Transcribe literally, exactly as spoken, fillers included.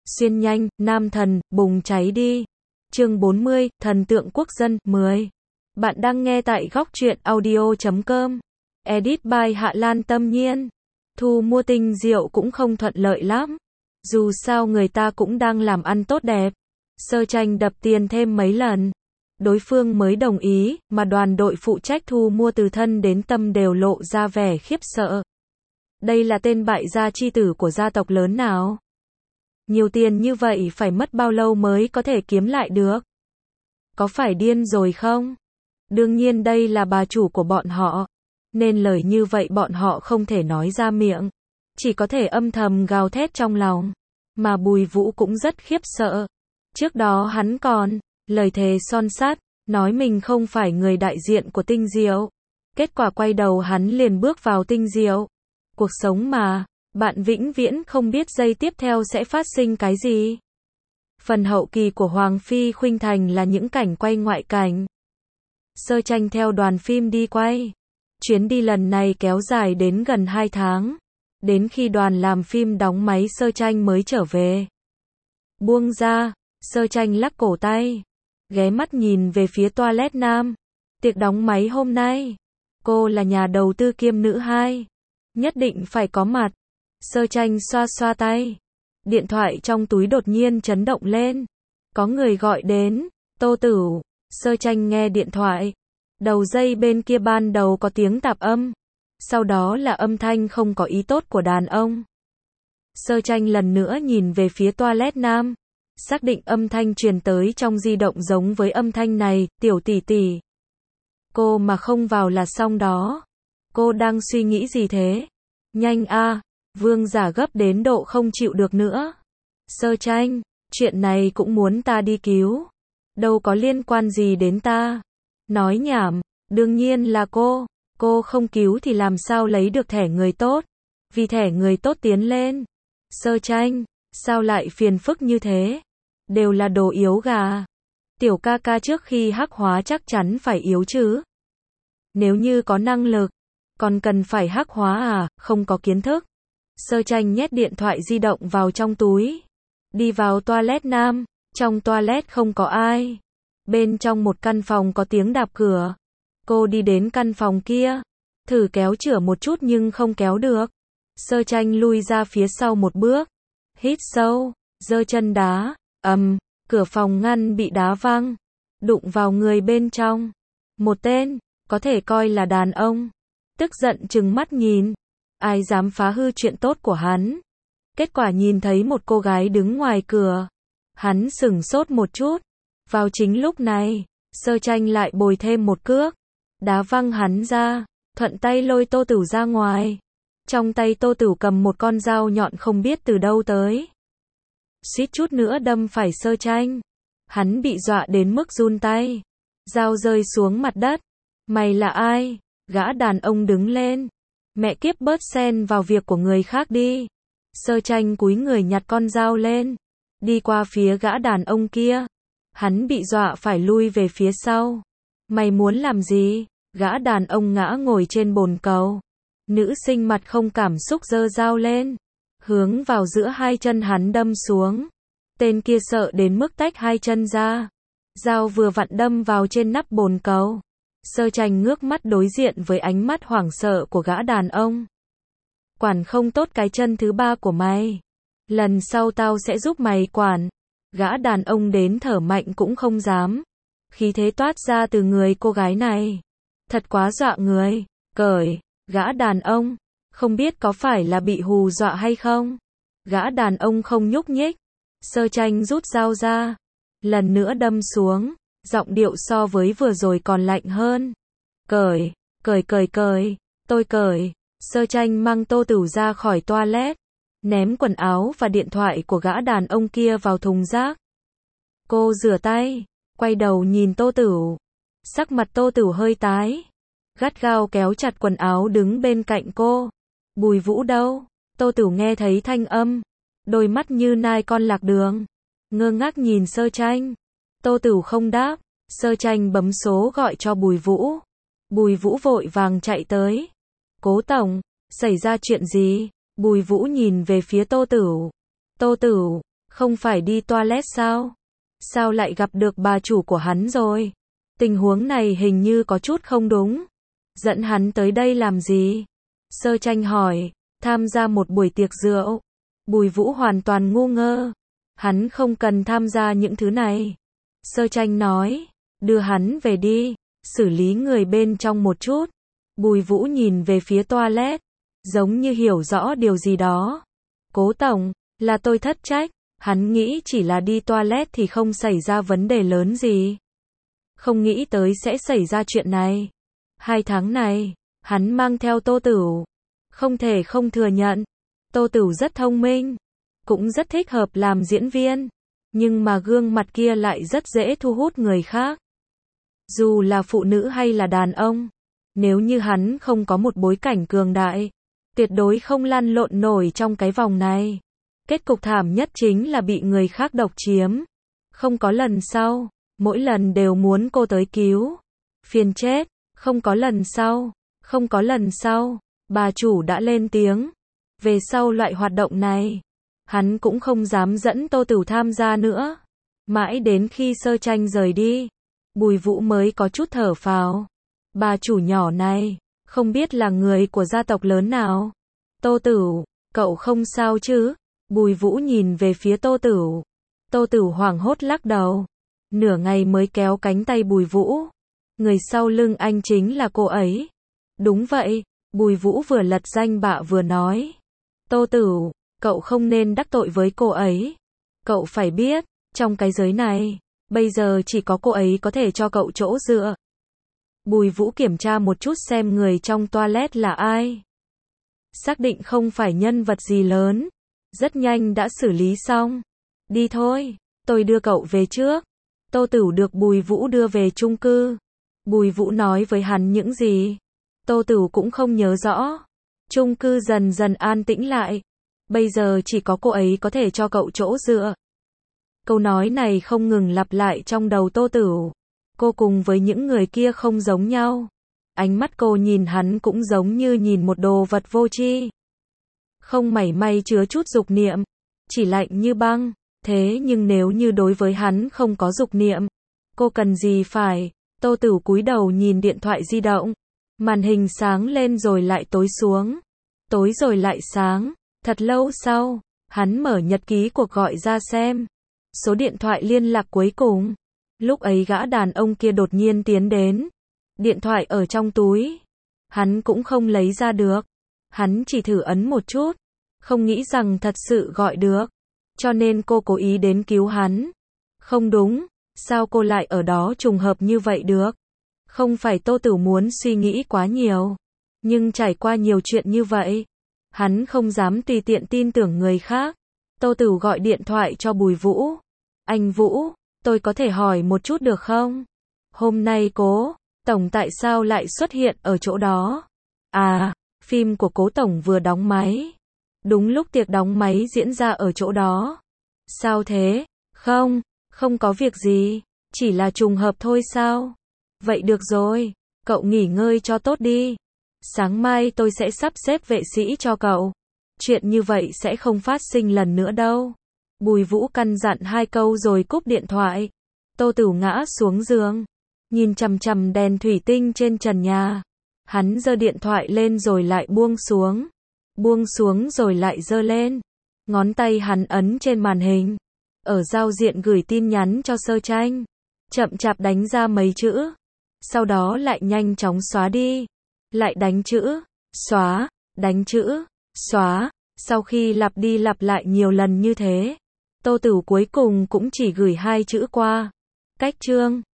Xuyên nhanh, nam thần, bùng cháy đi. Chương bốn mươi, thần tượng quốc dân, mười. Bạn đang nghe tại góc truyện audio chấm com. Edit by Hạ Lan Tâm Nhiên. Thu mua tinh diệu cũng không thuận lợi lắm. Dù sao người ta cũng đang làm ăn tốt đẹp. Sơ Tranh đập tiền thêm mấy lần. Đối phương mới đồng ý, mà đoàn đội phụ trách thu mua từ thân đến tâm đều lộ ra vẻ khiếp sợ. Đây là tên bại gia chi tử của gia tộc lớn nào? Nhiều tiền như vậy phải mất bao lâu mới có thể kiếm lại được? Có phải điên rồi không? Đương nhiên đây là bà chủ của bọn họ, nên lời như vậy bọn họ không thể nói ra miệng, chỉ có thể âm thầm gào thét trong lòng. Mà Bùi Vũ cũng rất khiếp sợ. Trước đó hắn còn lời thề son sắt, nói mình không phải người đại diện của Tinh Diệu. Kết quả quay đầu hắn liền bước vào Tinh Diệu. Cuộc sống mà, bạn vĩnh viễn không biết giây tiếp theo sẽ phát sinh cái gì. Phần hậu kỳ của Hoàng Phi Khuynh Thành là những cảnh quay ngoại cảnh. Sơ Tranh theo đoàn phim đi quay. Chuyến đi lần này kéo dài đến gần hai tháng. Đến khi đoàn làm phim đóng máy Sơ Tranh mới trở về. Buông ra, Sơ Tranh lắc cổ tay. Ghé mắt nhìn về phía toilet nam. Tiệc đóng máy hôm nay. Cô là nhà đầu tư kiêm nữ hai. Nhất định phải có mặt. Sơ Tranh xoa xoa tay. Điện thoại trong túi đột nhiên chấn động lên. Có người gọi đến. Tô Tửu. Sơ Tranh nghe điện thoại. Đầu dây bên kia ban đầu có tiếng tạp âm. Sau đó là âm thanh không có ý tốt của đàn ông. Sơ Tranh lần nữa nhìn về phía toilet nam. Xác định âm thanh truyền tới trong di động giống với âm thanh này. Tiểu tỷ tỷ. Cô mà không vào là xong đó. Cô đang suy nghĩ gì thế? Nhanh a. Vương giả gấp đến độ không chịu được nữa. Sơ Tranh, chuyện này cũng muốn ta đi cứu. Đâu có liên quan gì đến ta. Nói nhảm, đương nhiên là cô. Cô không cứu thì làm sao lấy được thẻ người tốt. Vì thẻ người tốt tiến lên. Sơ Tranh, sao lại phiền phức như thế? Đều là đồ yếu gà. Tiểu ca ca trước khi hắc hóa chắc chắn phải yếu chứ. Nếu như có năng lực, còn cần phải hắc hóa à, không có kiến thức. Sơ Tranh nhét điện thoại di động vào trong túi. Đi vào toilet nam. Trong toilet không có ai. Bên trong một căn phòng có tiếng đạp cửa. Cô đi đến căn phòng kia. Thử kéo chửa một chút nhưng không kéo được. Sơ Tranh lui ra phía sau một bước. Hít sâu. Giơ chân đá. Ầm. Cửa phòng ngăn bị đá văng. Đụng vào người bên trong. Một tên. Có thể coi là đàn ông. Tức giận trừng mắt nhìn. Ai dám phá hư chuyện tốt của hắn. Kết quả nhìn thấy một cô gái đứng ngoài cửa. Hắn sửng sốt một chút. Vào chính lúc này, Sơ Tranh lại bồi thêm một cước. Đá văng hắn ra. Thuận tay lôi Tô Tửu ra ngoài. Trong tay Tô Tửu cầm một con dao nhọn không biết từ đâu tới. Suýt chút nữa đâm phải Sơ Tranh. Hắn bị dọa đến mức run tay. Dao rơi xuống mặt đất. Mày là ai? Gã đàn ông đứng lên. Mẹ kiếp bớt xen vào việc của người khác đi. Sơ Tranh cúi người nhặt con dao lên. Đi qua phía gã đàn ông kia. Hắn bị dọa phải lui về phía sau. Mày muốn làm gì? Gã đàn ông ngã ngồi trên bồn cầu. Nữ sinh mặt không cảm xúc giơ dao lên. Hướng vào giữa hai chân hắn đâm xuống. Tên kia sợ đến mức tách hai chân ra. Dao vừa vặn đâm vào trên nắp bồn cầu. Sơ Tranh ngước mắt đối diện với ánh mắt hoảng sợ của gã đàn ông. Quản không tốt cái chân thứ ba của mày. Lần sau tao sẽ giúp mày quản. Gã đàn ông đến thở mạnh cũng không dám. Khí thế toát ra từ người cô gái này. Thật quá dọa người. Cởi. Gã đàn ông. Không biết có phải là bị hù dọa hay không. Gã đàn ông không nhúc nhích. Sơ Tranh rút dao ra. Lần nữa đâm xuống. Giọng điệu so với vừa rồi còn lạnh hơn. Cởi. Cởi cởi cởi. Tôi cởi. Sơ Tranh mang Tô Tửu ra khỏi toilet. Ném quần áo và điện thoại của gã đàn ông kia vào thùng rác. Cô rửa tay. Quay đầu nhìn Tô Tửu. Sắc mặt Tô Tửu hơi tái. Gắt gao kéo chặt quần áo đứng bên cạnh cô. Bùi Vũ đâu? Tô Tửu nghe thấy thanh âm. Đôi mắt như nai con lạc đường. Ngơ ngác nhìn Sơ Tranh. Tô Tửu không đáp. Sơ Tranh bấm số gọi cho Bùi Vũ. Bùi Vũ vội vàng chạy tới. Cố tổng, xảy ra chuyện gì? Bùi Vũ nhìn về phía Tô Tửu. Tô Tửu, Không phải đi toilet sao? Sao lại gặp được bà chủ của hắn rồi? Tình huống này hình như có chút không đúng. Dẫn hắn tới đây làm gì? Sơ Tranh hỏi. Tham gia một buổi tiệc rượu. Bùi Vũ hoàn toàn ngu ngơ. Hắn không cần tham gia những thứ này. Sơ Tranh nói. Đưa hắn về đi. Xử lý người bên trong một chút. Bùi Vũ nhìn về phía toilet. Giống như hiểu rõ điều gì đó. Cố tổng, là tôi thất trách. Hắn nghĩ chỉ là đi toilet thì không xảy ra vấn đề lớn gì. Không nghĩ tới sẽ xảy ra chuyện này. Hai tháng này, hắn mang theo Tô Tửu. Không thể không thừa nhận. Tô Tửu rất thông minh. Cũng rất thích hợp làm diễn viên. Nhưng mà gương mặt kia lại rất dễ thu hút người khác. Dù là phụ nữ hay là đàn ông. Nếu như hắn không có một bối cảnh cường đại. Tuyệt đối không lăn lộn nổi trong cái vòng này. Kết cục thảm nhất chính là bị người khác độc chiếm. Không có lần sau. Mỗi lần đều muốn cô tới cứu. Phiền chết. Không có lần sau. Không có lần sau. Bà chủ đã lên tiếng. Về sau loại hoạt động này, hắn cũng không dám dẫn Tô Tửu tham gia nữa. Mãi đến khi Sơ Tranh rời đi, Bùi Vũ mới có chút thở phào. Bà chủ nhỏ này, không biết là người của gia tộc lớn nào. Tô Tửu, cậu không sao chứ? Bùi Vũ nhìn về phía Tô Tửu. Tô Tửu hoảng hốt lắc đầu. Nửa ngày mới kéo cánh tay Bùi Vũ. Người sau lưng anh chính là cô ấy. Đúng vậy, Bùi Vũ vừa lật danh bạ vừa nói. Tô Tửu, cậu không nên đắc tội với cô ấy. Cậu phải biết, trong cái giới này, bây giờ chỉ có cô ấy có thể cho cậu chỗ dựa. Bùi Vũ kiểm tra một chút xem người trong toilet là ai. Xác định không phải nhân vật gì lớn. Rất nhanh đã xử lý xong. Đi thôi, tôi đưa cậu về trước. Tô Tửu được Bùi Vũ đưa về chung cư. Bùi Vũ nói với hắn những gì? Tô Tửu cũng không nhớ rõ. Chung cư dần dần an tĩnh lại. Bây giờ chỉ có cô ấy có thể cho cậu chỗ dựa. Câu nói này không ngừng lặp lại trong đầu Tô Tửu. Cô cùng với những người kia không giống nhau. Ánh mắt cô nhìn hắn cũng giống như nhìn một đồ vật vô tri. Không mảy may chứa chút dục niệm. Chỉ lạnh như băng. Thế nhưng nếu như đối với hắn không có dục niệm, cô cần gì phải? Tô Tửu cúi đầu nhìn điện thoại di động. Màn hình sáng lên rồi lại tối xuống. Tối rồi lại sáng. Thật lâu sau, hắn mở nhật ký cuộc gọi ra xem. Số điện thoại liên lạc cuối cùng. Lúc ấy gã đàn ông kia đột nhiên tiến đến. Điện thoại ở trong túi. Hắn cũng không lấy ra được. Hắn chỉ thử ấn một chút. Không nghĩ rằng thật sự gọi được. Cho nên cô cố ý đến cứu hắn. Không đúng. Sao cô lại ở đó trùng hợp như vậy được? Không phải Tô Tửu muốn suy nghĩ quá nhiều. Nhưng trải qua nhiều chuyện như vậy. Hắn không dám tùy tiện tin tưởng người khác. Tô Tửu gọi điện thoại cho Bùi Vũ. Anh Vũ, tôi có thể hỏi một chút được không? Hôm nay Cố Tổng tại sao lại xuất hiện ở chỗ đó? À, phim của Cố Tổng vừa đóng máy. Đúng lúc tiệc đóng máy diễn ra ở chỗ đó. Sao thế? Không, không có việc gì. Chỉ là trùng hợp thôi sao? Vậy được rồi, cậu nghỉ ngơi cho tốt đi. Sáng mai tôi sẽ sắp xếp vệ sĩ cho cậu. Chuyện như vậy sẽ không phát sinh lần nữa đâu. Bùi Vũ căn dặn hai câu rồi cúp điện thoại. Tô Tửu ngã xuống giường. Nhìn chằm chằm đèn thủy tinh trên trần nhà. Hắn giơ điện thoại lên rồi lại buông xuống. Buông xuống rồi lại giơ lên. Ngón tay hắn ấn trên màn hình. Ở giao diện gửi tin nhắn cho Sơ Tranh. Chậm chạp đánh ra mấy chữ. Sau đó lại nhanh chóng xóa đi. Lại đánh chữ, xóa, đánh chữ, xóa. Sau khi lặp đi lặp lại nhiều lần như thế, Tô Tửu cuối cùng cũng chỉ gửi hai chữ qua. Cách chương.